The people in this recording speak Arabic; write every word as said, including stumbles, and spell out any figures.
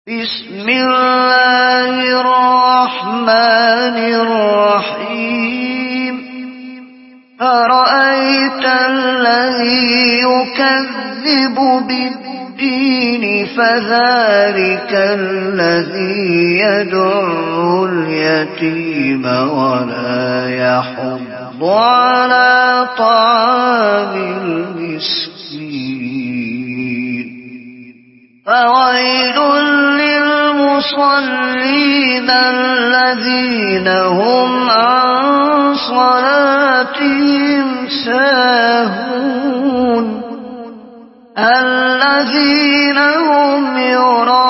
بسم الله الرحمن الرحيم أرأيت الذي يكذب بالدين فذلك الذي يدعو اليتيم ولا يحض على طعام المسكين فويل للمصلين الذين هم عن صلاتهم ساهون الذين هم يراءون